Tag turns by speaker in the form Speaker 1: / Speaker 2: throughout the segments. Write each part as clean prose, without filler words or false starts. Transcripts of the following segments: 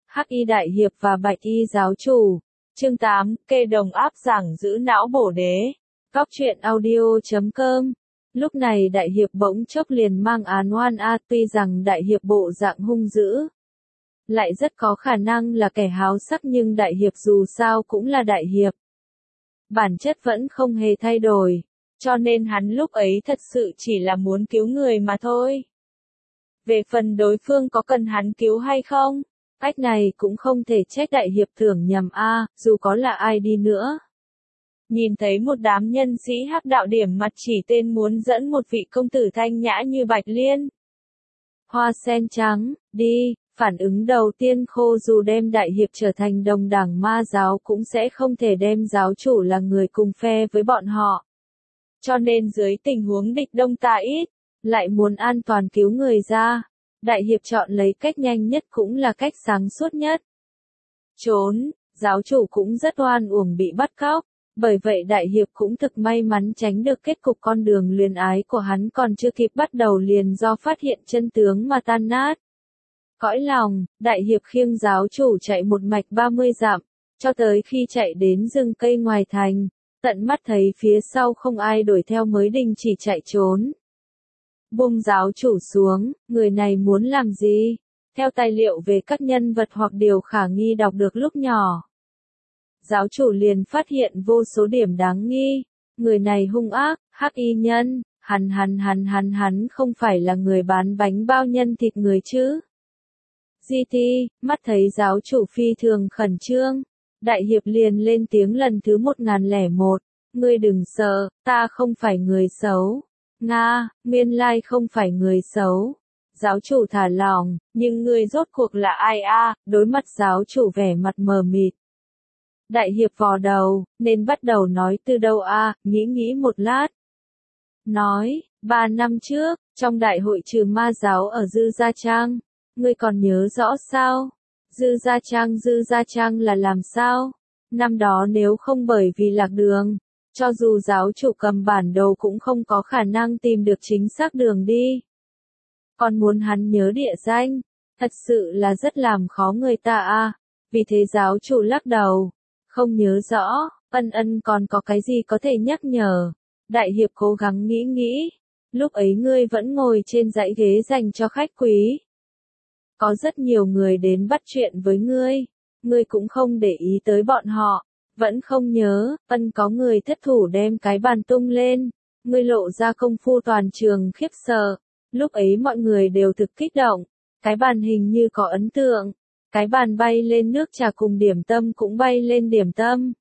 Speaker 1: Hắc y đại hiệp và bạch y giáo chủ. Chương 8, kê đồng áp giảng giữ não bổ đế. Góc truyện audio.com. Lúc này đại hiệp bỗng chốc liền mang án oan tuy rằng đại hiệp bộ dạng hung dữ, lại rất có khả năng là kẻ háo sắc, nhưng đại hiệp dù sao cũng là đại hiệp. Bản chất vẫn không hề thay đổi, cho nên hắn lúc ấy thật sự chỉ là muốn cứu người mà thôi. Về phần đối phương có cần hắn cứu hay không, cách này cũng không thể trách đại hiệp tưởng nhầm dù có là ai đi nữa. Nhìn thấy một đám nhân sĩ hắc đạo điểm mặt chỉ tên muốn dẫn một vị công tử thanh nhã như Bạch Liên, Hoa sen trắng, đi, phản ứng đầu tiên khô dù đem đại hiệp trở thành đồng đảng ma giáo cũng sẽ không thể đem giáo chủ là người cùng phe với bọn họ. Cho nên dưới tình huống địch đông ta ít, lại muốn an toàn cứu người ra, đại hiệp chọn lấy cách nhanh nhất cũng là cách sáng suốt nhất. Trốn, giáo chủ cũng rất oan uổng bị bắt cóc, bởi vậy đại hiệp cũng thực may mắn tránh được kết cục con đường luyến ái của hắn còn chưa kịp bắt đầu liền do phát hiện chân tướng mà tan nát. Cõi lòng, đại hiệp khiêng giáo chủ chạy một mạch 30 dặm, cho tới khi chạy đến rừng cây ngoài thành, tận mắt thấy phía sau không ai đuổi theo mới đình chỉ chạy trốn. Buông giáo chủ xuống, người này muốn làm gì? Theo tài liệu về các nhân vật hoặc điều khả nghi đọc được lúc nhỏ, giáo chủ liền phát hiện vô số điểm đáng nghi. Người này hung ác, hắc y nhân, hắn không phải là người bán bánh bao nhân thịt người chứ? GT, mắt thấy giáo chủ phi thường khẩn trương, đại hiệp liền lên tiếng lần thứ 1001, ngươi đừng sợ, ta không phải người xấu. Nga, nguyên lai không phải người xấu. Giáo chủ thả lỏng, nhưng ngươi rốt cuộc là ai đối mặt giáo chủ vẻ mặt mờ mịt. Đại hiệp vò đầu, nên bắt đầu nói từ đâu nghĩ một lát. Nói, 3 năm trước, trong đại hội trừ ma giáo ở Dư Gia Trang, ngươi còn nhớ rõ sao? Dư Gia Trang là làm sao? Năm đó nếu không bởi vì lạc đường, cho dù giáo chủ cầm bản đồ cũng không có khả năng tìm được chính xác đường đi. Còn muốn hắn nhớ địa danh, thật sự là rất làm khó người ta Vì thế giáo chủ lắc đầu, không nhớ rõ. Ân còn có cái gì có thể nhắc nhở? Đại hiệp cố gắng nghĩ. Lúc ấy ngươi vẫn ngồi trên dãy ghế dành cho khách quý. Có rất nhiều người đến bắt chuyện với ngươi cũng không để ý tới bọn họ. Vẫn không nhớ, có người thất thủ đem cái bàn tung lên, ngươi lộ ra công phu toàn trường khiếp sợ. Lúc ấy mọi người đều thực kích động, cái bàn hình như có ấn tượng, cái bàn bay lên nước trà cùng điểm tâm cũng bay lên điểm tâm.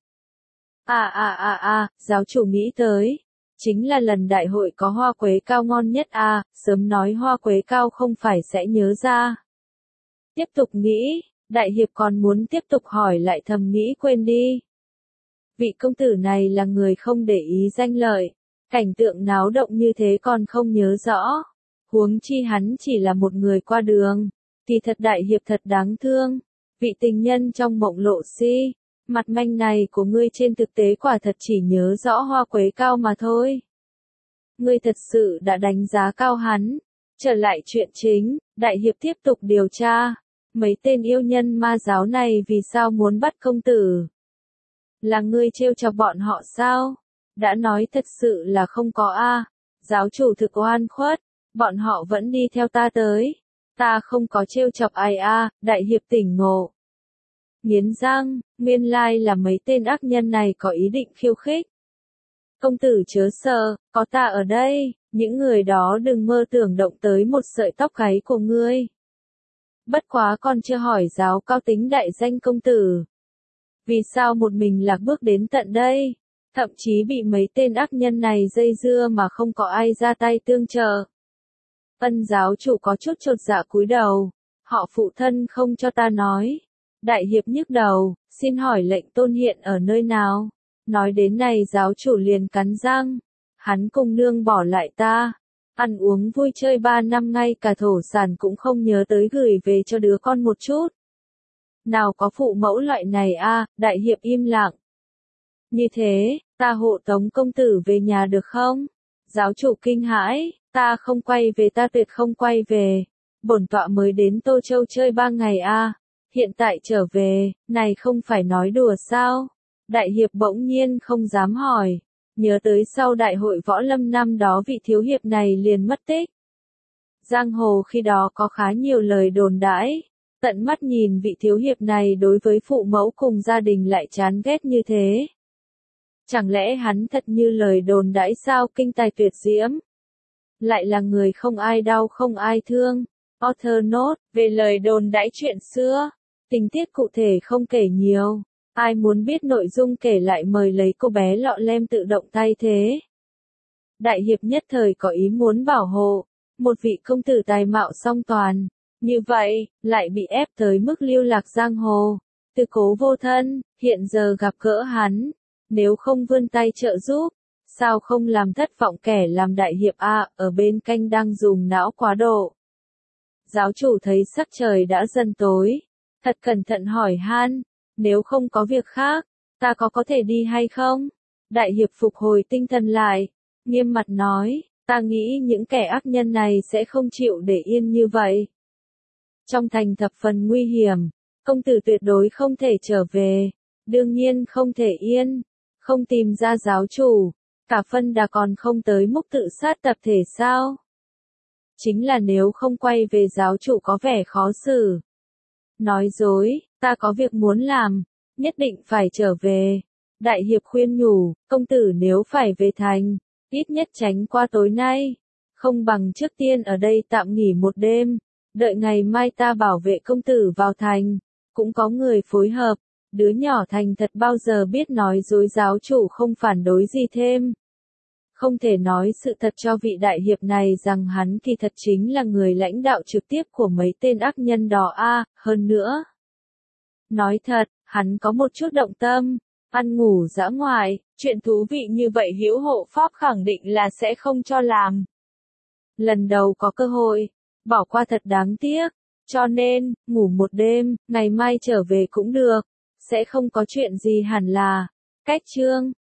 Speaker 1: Giáo chủ nghĩ tới, chính là lần đại hội có hoa quế cao ngon nhất sớm nói hoa quế cao không phải sẽ nhớ ra. Tiếp tục nghĩ, đại hiệp còn muốn tiếp tục hỏi lại thầm nghĩ quên đi. Vị công tử này là người không để ý danh lợi, cảnh tượng náo động như thế còn không nhớ rõ. Huống chi hắn chỉ là một người qua đường, thì thật đại hiệp thật đáng thương. Vị tình nhân trong mộng lộ si, mặt manh này của ngươi trên thực tế quả thật chỉ nhớ rõ hoa quế cao mà thôi. Ngươi thật sự đã đánh giá cao hắn. Trở lại chuyện chính, đại hiệp tiếp tục điều tra. Mấy tên yêu nhân ma giáo này vì sao muốn bắt công tử? Là ngươi trêu chọc bọn họ sao? Đã nói thật sự là không có Giáo chủ thực oan khuất, bọn họ vẫn đi theo ta tới. Ta không có trêu chọc ai đại hiệp tỉnh ngộ. Nghiến răng, nguyên lai là mấy tên ác nhân này có ý định khiêu khích. Công tử chớ sợ, có ta ở đây, những người đó đừng mơ tưởng động tới một sợi tóc gáy của ngươi. Bất quá còn chưa hỏi giáo cao tính đại danh công tử. Vì sao một mình lạc bước đến tận đây, thậm chí bị mấy tên ác nhân này dây dưa mà không có ai ra tay tương trợ. Giáo chủ có chút chột dạ cúi đầu, họ phụ thân không cho ta nói. Đại hiệp nhức đầu, xin hỏi lệnh tôn hiện ở nơi nào? Nói đến này giáo chủ liền cắn răng, hắn cùng nương bỏ lại ta. Ăn uống vui chơi 3 năm ngay cả thổ sản cũng không nhớ tới gửi về cho đứa con một chút. Nào có phụ mẫu loại này đại hiệp im lặng. Như thế, ta hộ tống công tử về nhà được không? Giáo chủ kinh hãi, ta không quay về, ta tuyệt không quay về. Bổn tọa mới đến Tô Châu chơi 3 ngày hiện tại trở về, này không phải nói đùa sao? Đại hiệp bỗng nhiên không dám hỏi, nhớ tới sau đại hội võ lâm năm đó vị thiếu hiệp này liền mất tích. Giang hồ khi đó có khá nhiều lời đồn đãi, tận mắt nhìn vị thiếu hiệp này đối với phụ mẫu cùng gia đình lại chán ghét như thế. Chẳng lẽ hắn thật như lời đồn đãi sao, kinh tài tuyệt diễm? Lại là người không ai đau không ai thương. Author note, về lời đồn đãi chuyện xưa, tình tiết cụ thể không kể nhiều. Ai muốn biết nội dung kể lại mời lấy cô bé lọ lem tự động thay thế. Đại hiệp nhất thời có ý muốn bảo hộ một vị công tử tài mạo song toàn, như vậy, lại bị ép tới mức lưu lạc giang hồ, tư cố vô thân, hiện giờ gặp gỡ hắn, nếu không vươn tay trợ giúp, sao không làm thất vọng kẻ làm đại hiệp ở bên canh đang dùng não quá độ. Giáo chủ thấy sắc trời đã dần tối, thật cẩn thận hỏi han, nếu không có việc khác, ta có thể đi hay không? Đại hiệp phục hồi tinh thần lại, nghiêm mặt nói, ta nghĩ những kẻ ác nhân này sẽ không chịu để yên như vậy. Trong thành thập phần nguy hiểm, công tử tuyệt đối không thể trở về, đương nhiên không thể yên, không tìm ra giáo chủ, cả phân đà còn không tới mức tự sát tập thể sao? Chính là nếu không quay về giáo chủ có vẻ khó xử. Nói dối, ta có việc muốn làm, nhất định phải trở về. Đại hiệp khuyên nhủ, công tử nếu phải về thành, ít nhất tránh qua tối nay, không bằng trước tiên ở đây tạm nghỉ một đêm, đợi ngày mai ta bảo vệ công tử vào thành, cũng có người phối hợp, đứa nhỏ thành thật bao giờ biết nói dối, giáo chủ không phản đối gì thêm. Không thể nói sự thật cho vị đại hiệp này rằng hắn kỳ thật chính là người lãnh đạo trực tiếp của mấy tên ác nhân đó hơn nữa. Nói thật, hắn có một chút động tâm, ăn ngủ dã ngoại, chuyện thú vị như vậy hữu hộ pháp khẳng định là sẽ không cho làm. Lần đầu có cơ hội, bỏ qua thật đáng tiếc, cho nên, ngủ một đêm, ngày mai trở về cũng được, sẽ không có chuyện gì hẳn là. Cách chương